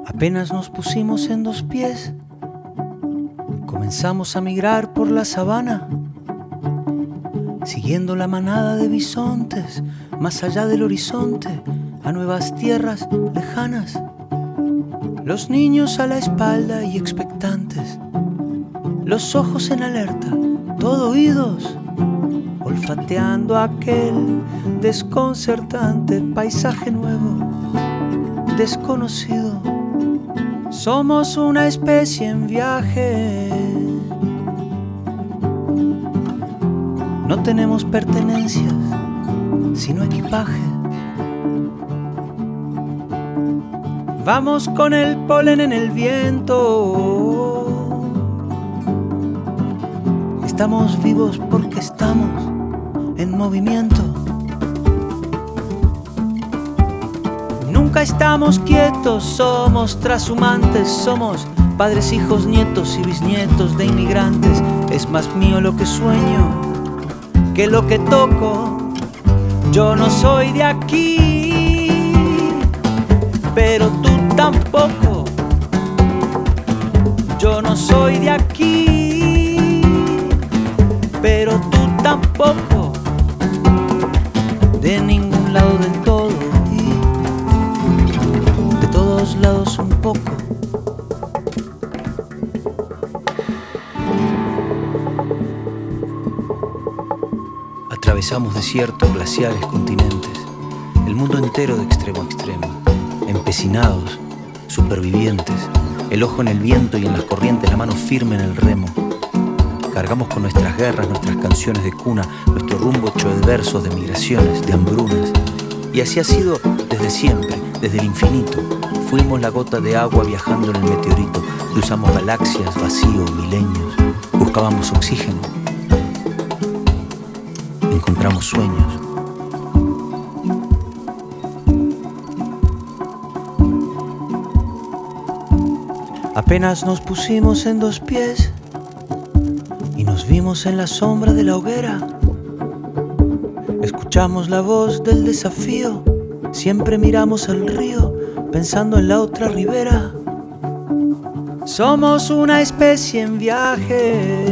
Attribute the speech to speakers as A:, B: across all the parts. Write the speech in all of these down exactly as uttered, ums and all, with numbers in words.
A: Apenas nos pusimos en dos pies, comenzamos a migrar por la sabana, siguiendo la manada de bisontes, más allá del horizonte, a nuevas tierras lejanas. Los niños a la espalda y expectantes, los ojos en alerta, todo oídos, olfateando aquel desconcertante paisaje nuevo, desconocido. Somos una especie en viaje. No tenemos pertenencias, sino equipaje. Vamos con el polen en el viento. Estamos vivos porque estamos en movimiento. Nunca estamos quietos, somos trashumantes, somos padres, hijos, nietos y bisnietos de inmigrantes. Es más mío lo que sueño que lo que toco. Yo no soy de aquí, pero tú tampoco. Yo no soy de aquí, pero tú tampoco. De ningún lado del todo y de todos lados un poco. Atravesamos desiertos, glaciares, continentes, el mundo entero de extremo a extremo, empecinados, supervivientes, el ojo en el viento y en las corrientes, la mano firme en el remo. Cargamos con nuestras guerras, nuestras canciones de cuna, nuestro rumbo hecho de versos, de migraciones, de hambrunas. Y así ha sido desde siempre, desde el infinito. Fuimos la gota de agua viajando en el meteorito. Cruzamos galaxias, vacío, milenios. Buscábamos oxígeno. Encontramos sueños. Apenas nos pusimos en dos pies y nos vimos en la sombra de la hoguera. Escuchamos la voz del desafío, siempre miramos al río, pensando en la otra ribera. Somos una especie en viaje.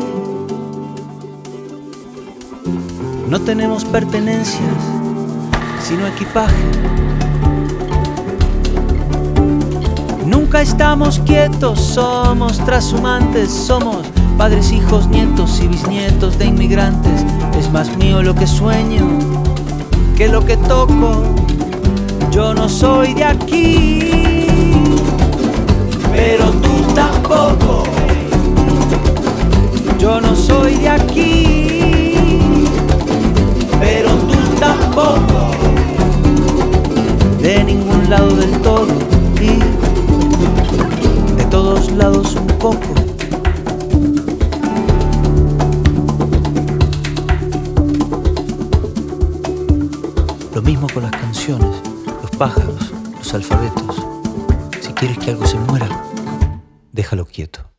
A: No tenemos pertenencias, sino equipaje. Nunca estamos quietos, somos trashumantes, somos padres, hijos, nietos y bisnietos de inmigrantes. Es más mío lo que sueño que lo que toco. Yo no soy de aquí, pero tú tampoco. Yo no soy de aquí, pero tú tampoco. De ningún lado del todo y de todos lados un poco. Lo mismo con las canciones, los pájaros, los alfabetos. Si quieres que algo se muera, déjalo quieto.